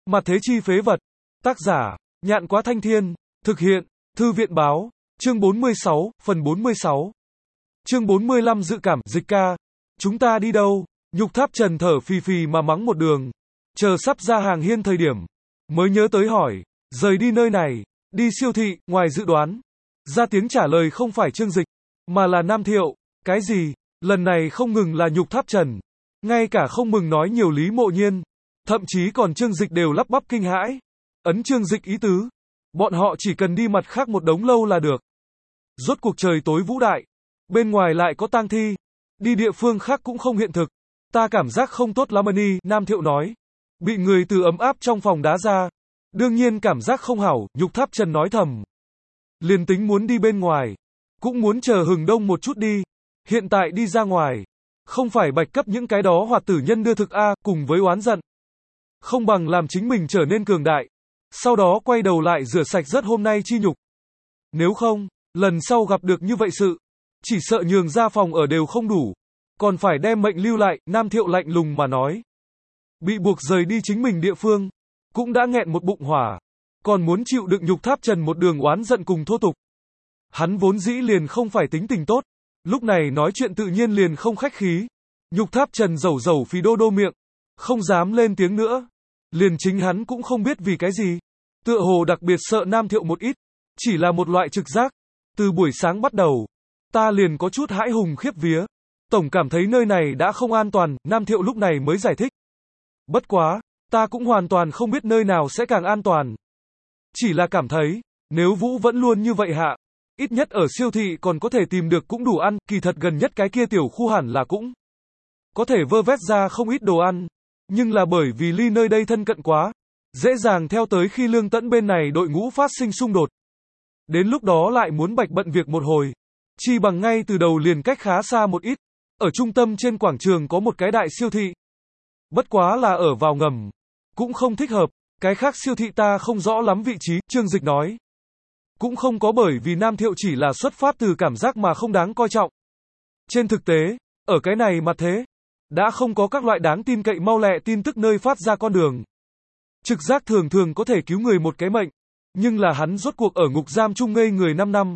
Mặt thế chi phế vật. Tác giả, Nhạn Quá Thanh Thiên. Thực hiện, Thư viện báo. Chương 46, phần 46. Chương 45 dự cảm, Dịch ca. Chúng ta đi đâu? Nhục Tháp Trần thở phì phì mà mắng một đường. Chờ sắp ra hàng hiên thời điểm. Mới nhớ tới hỏi. Rời đi nơi này. Đi siêu thị, ngoài dự đoán. Ra tiếng trả lời không phải Trương Dịch. Mà là Nam Thiệu. Cái gì? Lần này không ngừng là Nhục Tháp Trần. Ngay cả không mừng nói nhiều Lý Mộ Nhiên. Thậm chí còn Trương Dịch đều lắp bắp kinh hãi. Ấn Trương Dịch ý tứ. Bọn họ chỉ cần đi mặt khác một đống lâu là được. Rốt cuộc trời tối vũ đại. Bên ngoài lại có tang thi. Đi địa phương khác cũng không hiện thực. Ta cảm giác không tốt lắm đi, Nam Thiệu nói. Bị người từ ấm áp trong phòng đá ra. Đương nhiên cảm giác không hảo, Nhục Tháp Trần nói thầm. Liền tính muốn đi bên ngoài. Cũng muốn chờ hừng đông một chút đi. Hiện tại đi ra ngoài. Không phải bạch cấp những cái đó hoạt tử nhân đưa thực A, cùng với oán giận. Không bằng làm chính mình trở nên cường đại. Sau đó quay đầu lại rửa sạch rất hôm nay chi nhục. Nếu không, lần sau gặp được như vậy sự. Chỉ sợ nhường ra phòng ở đều không đủ. Còn phải đem mệnh lưu lại, Nam Thiệu lạnh lùng mà nói. Bị buộc rời đi chính mình địa phương. Cũng đã nghẹn một bụng hỏa. Còn muốn chịu đựng Nhục Tháp Trần một đường oán giận cùng thô tục. Hắn vốn dĩ liền không phải tính tình tốt. Lúc này nói chuyện tự nhiên liền không khách khí. Nhục Tháp Trần rầu rầu phì đô đô miệng. Không dám lên tiếng nữa. Liền chính hắn cũng không biết vì cái gì. Tựa hồ đặc biệt sợ Nam Thiệu một ít. Chỉ là một loại trực giác. Từ buổi sáng bắt đầu. Ta liền có chút hãi hùng khiếp vía. Tổng cảm thấy nơi này đã không an toàn. Nam Thiệu lúc này mới giải thích. Bất quá. Ta cũng hoàn toàn không biết nơi nào sẽ càng an toàn. Chỉ là cảm thấy. Nếu Vũ vẫn luôn như vậy hạ. Ít nhất ở siêu thị còn có thể tìm được cũng đủ ăn. Kỳ thật gần nhất cái kia tiểu khu hẳn là cũng có thể vơ vét ra không ít đồ ăn. Nhưng là bởi vì ly nơi đây thân cận quá. Dễ dàng theo tới khi Lương Tẫn bên này đội ngũ phát sinh xung đột. Đến lúc đó lại muốn bạch bận việc một hồi. Chi bằng ngay từ đầu liền cách khá xa một ít. Ở trung tâm trên quảng trường có một cái đại siêu thị. Bất quá là ở vào ngầm. Cũng không thích hợp. Cái khác siêu thị ta không rõ lắm vị trí, Trương Dịch nói. Cũng không có bởi vì Nam Thiệu chỉ là xuất phát từ cảm giác mà không đáng coi trọng. Trên thực tế, ở cái này mà thế. Đã không có các loại đáng tin cậy mau lẹ tin tức nơi phát ra con đường. Trực giác thường thường có thể cứu người một cái mệnh. Nhưng là hắn rốt cuộc ở ngục giam chung ngây người 5 năm.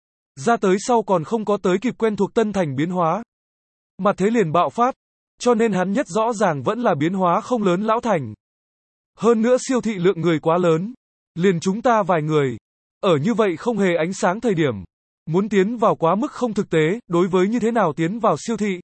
Ra tới sau còn không có tới kịp quen thuộc Tân Thành biến hóa. Mà thế liền bạo phát. Cho nên hắn nhất rõ ràng vẫn là biến hóa không lớn lão thành. Hơn nữa siêu thị lượng người quá lớn. Liền chúng ta vài người. Ở như vậy không hề ánh sáng thời điểm. Muốn tiến vào quá mức không thực tế, đối với như thế nào tiến vào siêu thị.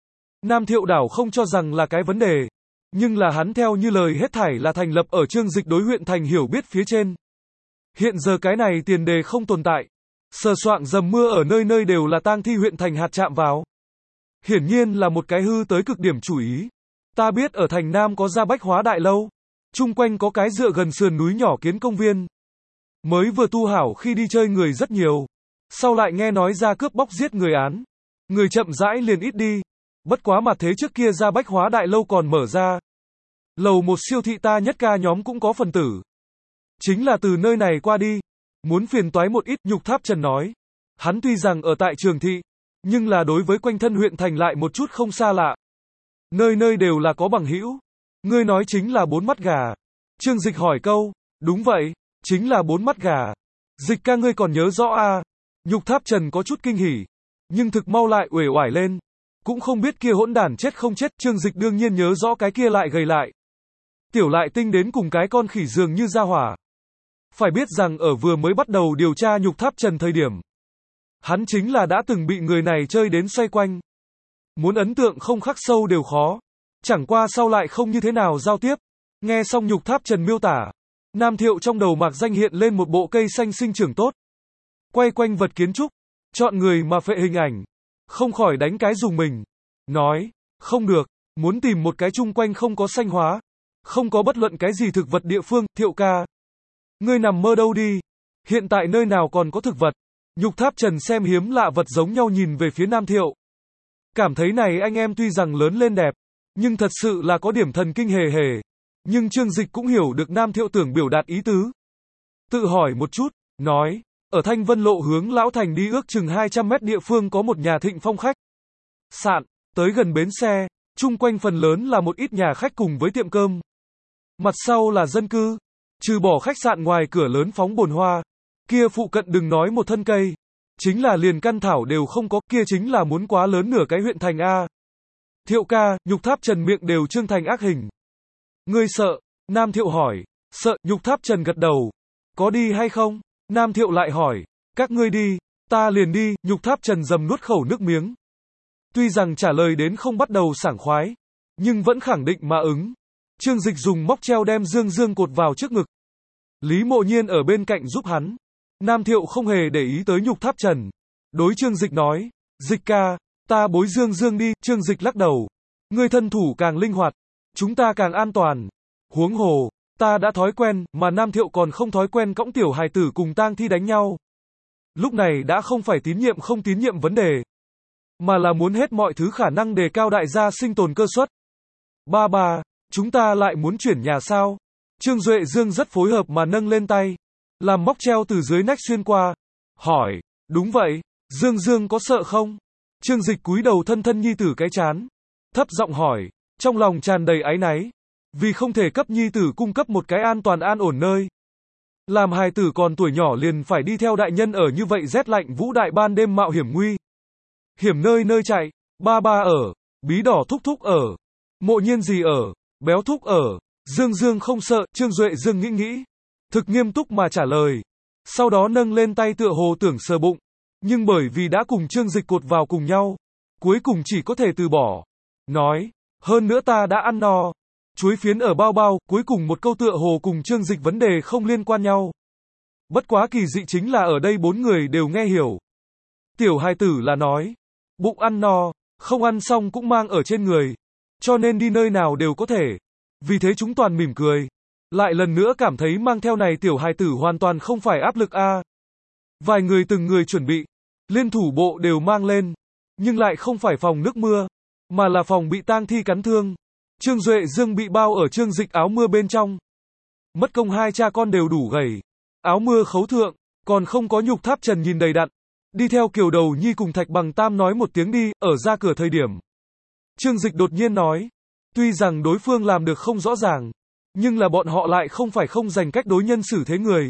Nam Thiệu đảo không cho rằng là cái vấn đề. Nhưng là hắn theo như lời hết thảy là thành lập ở Trương Dịch đối huyện thành hiểu biết phía trên. Hiện giờ cái này tiền đề không tồn tại. Sờ soạng dầm mưa ở nơi nơi đều là tang thi huyện thành hạt chạm vào. Hiển nhiên là một cái hư tới cực điểm chủ ý. Ta biết ở thành Nam có Gia Bách Hóa Đại Lâu. Chung quanh có cái dựa gần sườn núi nhỏ kiến công viên. Mới vừa tu hảo khi đi chơi người rất nhiều. Sau lại nghe nói ra cướp bóc giết người án. Người chậm rãi liền ít đi. Bất quá mà thế trước kia Gia Bách Hóa Đại Lâu còn mở ra. Lầu một siêu thị ta nhất ca nhóm cũng có phần tử. Chính là từ nơi này qua đi. Muốn phiền toái một ít, Nhục Tháp Trần nói. Hắn tuy rằng ở tại Trường Thị. Nhưng là đối với quanh thân huyện thành lại một chút không xa lạ. Nơi nơi đều là có bằng hữu. Ngươi nói chính là 4 mắt gà. Trương Dịch hỏi câu. Đúng vậy, chính là 4 mắt gà. Dịch ca ngươi còn nhớ rõ à? Nhục Tháp Trần có chút kinh hỉ. Nhưng thực mau lại uể oải lên. Cũng không biết kia hỗn đản chết không chết. Trương Dịch đương nhiên nhớ rõ cái kia lại gầy lại. Tiểu lại tinh đến cùng cái con khỉ dường như ra hỏa. Phải biết rằng ở vừa mới bắt đầu điều tra Nhục Tháp Trần thời điểm. Hắn chính là đã từng bị người này chơi đến xoay quanh. Muốn ấn tượng không khắc sâu đều khó. Chẳng qua sau lại không như thế nào giao tiếp. Nghe xong Nhục Tháp Trần miêu tả. Nam Thiệu trong đầu mạc danh hiện lên một bộ cây xanh sinh trưởng tốt. Quay quanh vật kiến trúc. Chọn người mà phệ hình ảnh. Không khỏi đánh cái dùng mình. Nói. Không được. Muốn tìm một cái chung quanh không có xanh hóa. Không có bất luận cái gì thực vật địa phương. Thiệu ca. Ngươi nằm mơ đâu đi. Hiện tại nơi nào còn có thực vật. Nhục Tháp Trần xem hiếm lạ vật giống nhau nhìn về phía Nam Thiệu. Cảm thấy này anh em tuy rằng lớn lên đẹp. Nhưng thật sự là có điểm thần kinh hề hề. Nhưng Trương Dịch cũng hiểu được Nam Thiệu tưởng biểu đạt ý tứ. Tự hỏi một chút. Nói. Ở Thanh Vân Lộ hướng Lão Thành đi ước chừng 200 mét địa phương có một nhà Thịnh Phong khách sạn. Tới gần bến xe. Chung quanh phần lớn là một ít nhà khách cùng với tiệm cơm. Mặt sau là dân cư. Trừ bỏ khách sạn ngoài cửa lớn phóng bồn hoa. Kia phụ cận đừng nói một thân cây. Chính là liền căn thảo đều không có, kia chính là muốn quá lớn nửa cái huyện thành A. Thiệu ca, Nhục Tháp Trần miệng đều trương thành ác hình. Ngươi sợ? Nam Thiệu hỏi. Sợ, Nhục Tháp Trần gật đầu. Có đi hay không? Nam Thiệu lại hỏi. Các ngươi đi, ta liền đi, Nhục Tháp Trần dầm nuốt khẩu nước miếng. Tuy rằng trả lời đến không bắt đầu sảng khoái, nhưng vẫn khẳng định mà ứng. Trương Dịch dùng móc treo đem Dương Dương cột vào trước ngực. Lý Mộ Nhiên ở bên cạnh giúp hắn. Nam Thiệu không hề để ý tới Nhục Tháp Trần. Đối Trương Dịch nói, Dịch ca, ta bối Dương Dương đi, Trương Dịch lắc đầu. Ngươi thân thủ càng linh hoạt, chúng ta càng an toàn. Huống hồ, ta đã thói quen, mà Nam Thiệu còn không thói quen cõng tiểu hài tử cùng tang thi đánh nhau. Lúc này đã không phải tín nhiệm không tín nhiệm vấn đề, mà là muốn hết mọi thứ khả năng đề cao đại gia sinh tồn cơ suất. Ba, chúng ta lại muốn chuyển nhà sao? Trương Duệ Dương rất phối hợp mà nâng lên tay, làm móc treo từ dưới nách xuyên qua. Hỏi, đúng vậy, Dương Dương có sợ không? Trương Dịch cúi đầu thân thân nhi tử cái chán, thấp giọng hỏi, trong lòng tràn đầy áy náy, vì không thể cấp nhi tử cung cấp một cái an toàn an ổn nơi. Làm hài tử còn tuổi nhỏ liền phải đi theo đại nhân ở như vậy rét lạnh vũ đại ban đêm mạo hiểm nguy. Hiểm nơi nơi chạy, ba ở, bí đỏ thúc thúc ở, Mộ Nhiên gì ở, béo thúc ở, Dương Dương không sợ, Trương Duệ Dương nghĩ, thực nghiêm túc mà trả lời. Sau đó nâng lên tay tựa hồ tưởng sờ bụng, nhưng bởi vì đã cùng Trương Dịch cột vào cùng nhau, cuối cùng chỉ có thể từ bỏ. Nói, hơn nữa ta đã ăn no. Chuối phiến ở bao bao, cuối cùng một câu tựa hồ cùng Trương Dịch vấn đề không liên quan nhau. Bất quá kỳ dị chính là ở đây bốn người đều nghe hiểu. Tiểu hài tử là nói, bụng ăn no, không ăn xong cũng mang ở trên người, cho nên đi nơi nào đều có thể. Vì thế chúng toàn mỉm cười. Lại lần nữa cảm thấy mang theo này tiểu hài tử hoàn toàn không phải áp lực a. Vài người từng người chuẩn bị, liên thủ bộ đều mang lên, nhưng lại không phải phòng nước mưa, mà là phòng bị tang thi cắn thương. Trương Duệ Dương bị bao ở Trương Dịch áo mưa bên trong. Mất công hai cha con đều đủ gầy. Áo mưa khấu thượng, còn không có Nhục Tháp Trần nhìn đầy đặn. Đi theo Kiều Đầu Nhi cùng Thạch Bằng Tam nói một tiếng đi, ở ra cửa thời điểm. Trương Dịch đột nhiên nói, tuy rằng đối phương làm được không rõ ràng, nhưng là bọn họ lại không phải không dành cách đối nhân xử thế người.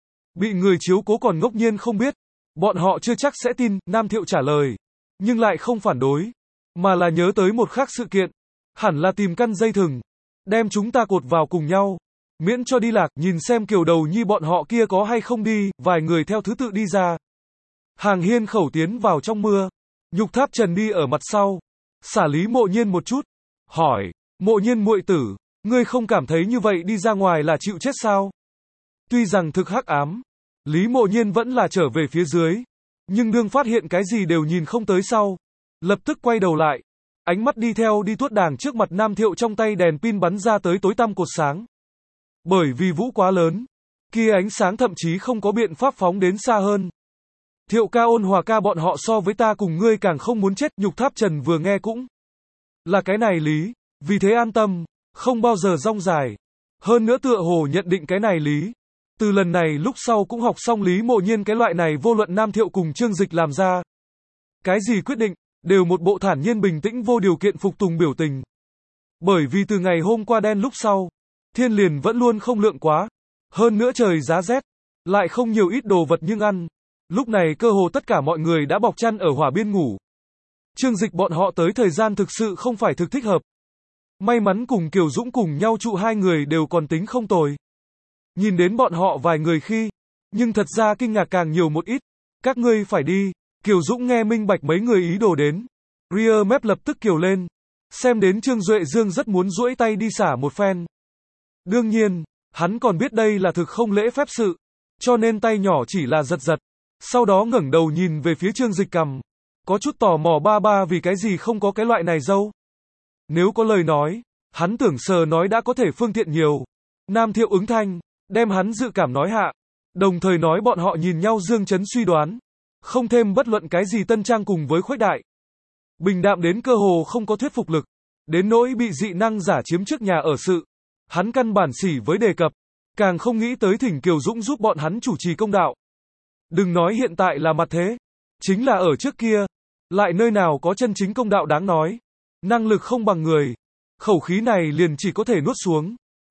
Bị người chiếu cố còn ngốc nhiên không biết, bọn họ chưa chắc sẽ tin, Nam Thiệu trả lời, nhưng lại không phản đối, mà là nhớ tới một khác sự kiện. Hẳn là tìm căn dây thừng, đem chúng ta cột vào cùng nhau, miễn cho đi lạc, nhìn xem Kiều Đầu Nhi bọn họ kia có hay không đi, vài người theo thứ tự đi ra. Hàng hiên khẩu tiến vào trong mưa, Nhục Tháp Trần đi ở mặt sau, xả Lý Mộ Nhiên một chút, hỏi, Mộ Nhiên muội tử, ngươi không cảm thấy như vậy đi ra ngoài là chịu chết sao? Tuy rằng thực hắc ám, Lý Mộ Nhiên vẫn là trở về phía dưới, nhưng đương phát hiện cái gì đều nhìn không tới sau, lập tức quay đầu lại. Ánh mắt đi theo đi tuốt đàng trước mặt Nam Thiệu trong tay đèn pin bắn ra tới tối tăm cột sáng. Bởi vì vũ quá lớn, kia ánh sáng thậm chí không có biện pháp phóng đến xa hơn. Thiệu ca ôn hòa ca bọn họ so với ta cùng ngươi càng không muốn chết, Nhục Tháp Trần vừa nghe cũng là cái này lý, vì thế an tâm, không bao giờ rong dài. Hơn nữa tựa hồ nhận định cái này lý. Từ lần này lúc sau cũng học xong Lý Mộ Nhiên cái loại này vô luận Nam Thiệu cùng Trương Dịch làm ra. Cái gì quyết định, đều một bộ thản nhiên bình tĩnh vô điều kiện phục tùng biểu tình. Bởi vì từ ngày hôm qua đen lúc sau, thiên liền vẫn luôn không lượng quá. Hơn nữa trời giá rét, lại không nhiều ít đồ vật nhưng ăn. Lúc này cơ hồ tất cả mọi người đã bọc chăn ở hỏa biên ngủ. Trương Dịch bọn họ tới thời gian thực sự không phải thực thích hợp. May mắn cùng Kiều Dũng cùng nhau trụ hai người đều còn tính không tồi. Nhìn đến bọn họ vài người khi, nhưng thật ra kinh ngạc càng nhiều một ít. Các ngươi phải đi. Kiều Dũng nghe minh bạch mấy người ý đồ đến. Rear mép lập tức kiều lên. Xem đến Trương Duệ Dương rất muốn duỗi tay đi xả một phen. Đương nhiên, hắn còn biết đây là thực không lễ phép sự. Cho nên tay nhỏ chỉ là giật giật. Sau đó ngẩng đầu nhìn về phía Trương Dịch cằm. Có chút tò mò ba vì cái gì không có cái loại này dâu. Nếu có lời nói, hắn tưởng sờ nói đã có thể phương tiện nhiều. Nam Thiệu ứng thanh, đem hắn dự cảm nói hạ. Đồng thời nói bọn họ nhìn nhau dương chấn suy đoán. Không thêm bất luận cái gì tân trang cùng với khuếch đại. Bình đạm đến cơ hồ không có thuyết phục lực. Đến nỗi bị dị năng giả chiếm trước nhà ở sự. Hắn căn bản xỉ với đề cập. Càng không nghĩ tới thỉnh Kiều Dũng giúp bọn hắn chủ trì công đạo. Đừng nói hiện tại là mặt thế. Chính là ở trước kia. Lại nơi nào có chân chính công đạo đáng nói. Năng lực không bằng người. Khẩu khí này liền chỉ có thể nuốt xuống.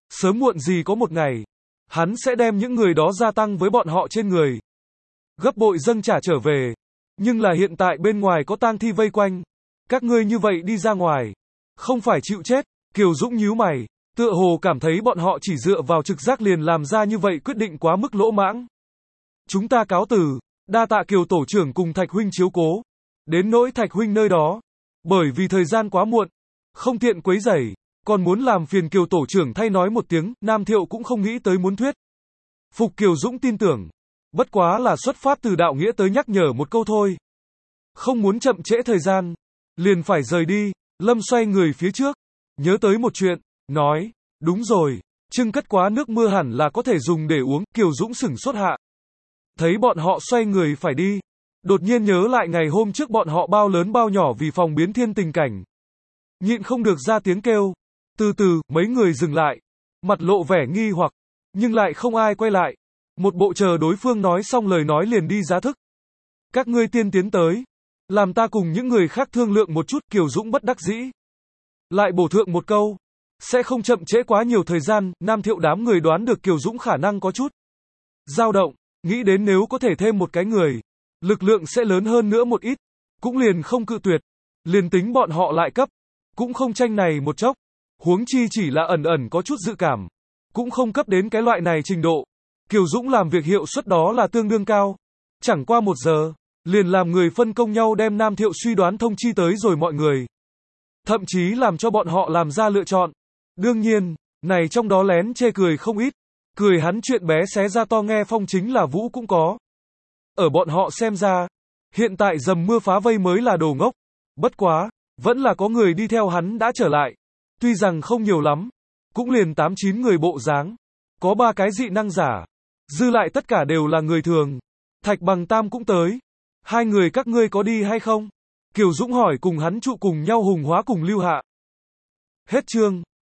Sớm muộn gì có một ngày, hắn sẽ đem những người đó gia tăng với bọn họ trên người. Gấp bội dâng trả trở về. Nhưng là hiện tại bên ngoài có tang thi vây quanh. Các ngươi như vậy đi ra ngoài. Không phải chịu chết. Kiều Dũng nhíu mày. Tựa hồ cảm thấy bọn họ chỉ dựa vào trực giác liền làm ra như vậy quyết định quá mức lỗ mãng. Chúng ta cáo từ. Đa tạ Kiều tổ trưởng cùng Thạch huynh chiếu cố. Đến nỗi Thạch huynh nơi đó. Bởi vì thời gian quá muộn. Không tiện quấy rầy. Còn muốn làm phiền Kiều tổ trưởng thay nói một tiếng. Nam Thiệu cũng không nghĩ tới muốn thuyết phục Kiều Dũng tin tưởng. Bất quá là xuất phát từ đạo nghĩa tới nhắc nhở một câu thôi. Không muốn chậm trễ thời gian. Liền phải rời đi. Lâm xoay người phía trước. Nhớ tới một chuyện. Nói. Đúng rồi. Trưng cất quá nước mưa hẳn là có thể dùng để uống. Kiều Dũng sửng sốt hạ. Thấy bọn họ xoay người phải đi. Đột nhiên nhớ lại ngày hôm trước bọn họ bao lớn bao nhỏ vì phòng biến thiên tình cảnh. Nhịn không được ra tiếng kêu. Từ từ, mấy người dừng lại. Mặt lộ vẻ nghi hoặc. Nhưng lại không ai quay lại. Một bộ chờ đối phương nói xong lời nói liền đi giá thức. Các ngươi tiên tiến tới. Làm ta cùng những người khác thương lượng một chút. Kiều Dũng bất đắc dĩ. Lại bổ thượng một câu. Sẽ không chậm trễ quá nhiều thời gian. Nam Thiệu đám người đoán được Kiều Dũng khả năng có chút dao động. Nghĩ đến nếu có thể thêm một cái người. Lực lượng sẽ lớn hơn nữa một ít. Cũng liền không cự tuyệt. Liền tính bọn họ lại cấp. Cũng không tranh này một chốc. Huống chi chỉ là ẩn ẩn có chút dự cảm. Cũng không cấp đến cái loại này trình độ. Kiều Dũng làm việc hiệu suất đó là tương đương cao. Chẳng qua 1 giờ. Liền làm người phân công nhau đem Nam Thiệu suy đoán thông chi tới rồi mọi người. Thậm chí làm cho bọn họ làm ra lựa chọn. Đương nhiên, này trong đó lén chê cười không ít. Cười hắn chuyện bé xé ra to nghe phong chính là Vũ cũng có. Ở bọn họ xem ra, hiện tại dầm mưa phá vây mới là đồ ngốc. Bất quá, vẫn là có người đi theo hắn đã trở lại. Tuy rằng không nhiều lắm, cũng liền 8-9 người bộ dáng. Có 3 cái dị năng giả. Dư lại tất cả đều là người thường. Thạch Bằng Tam cũng tới. 2 người các ngươi có đi hay không? Kiều Dũng hỏi cùng hắn trụ cùng nhau Hùng Hóa cùng Lưu Hạ. Hết chương.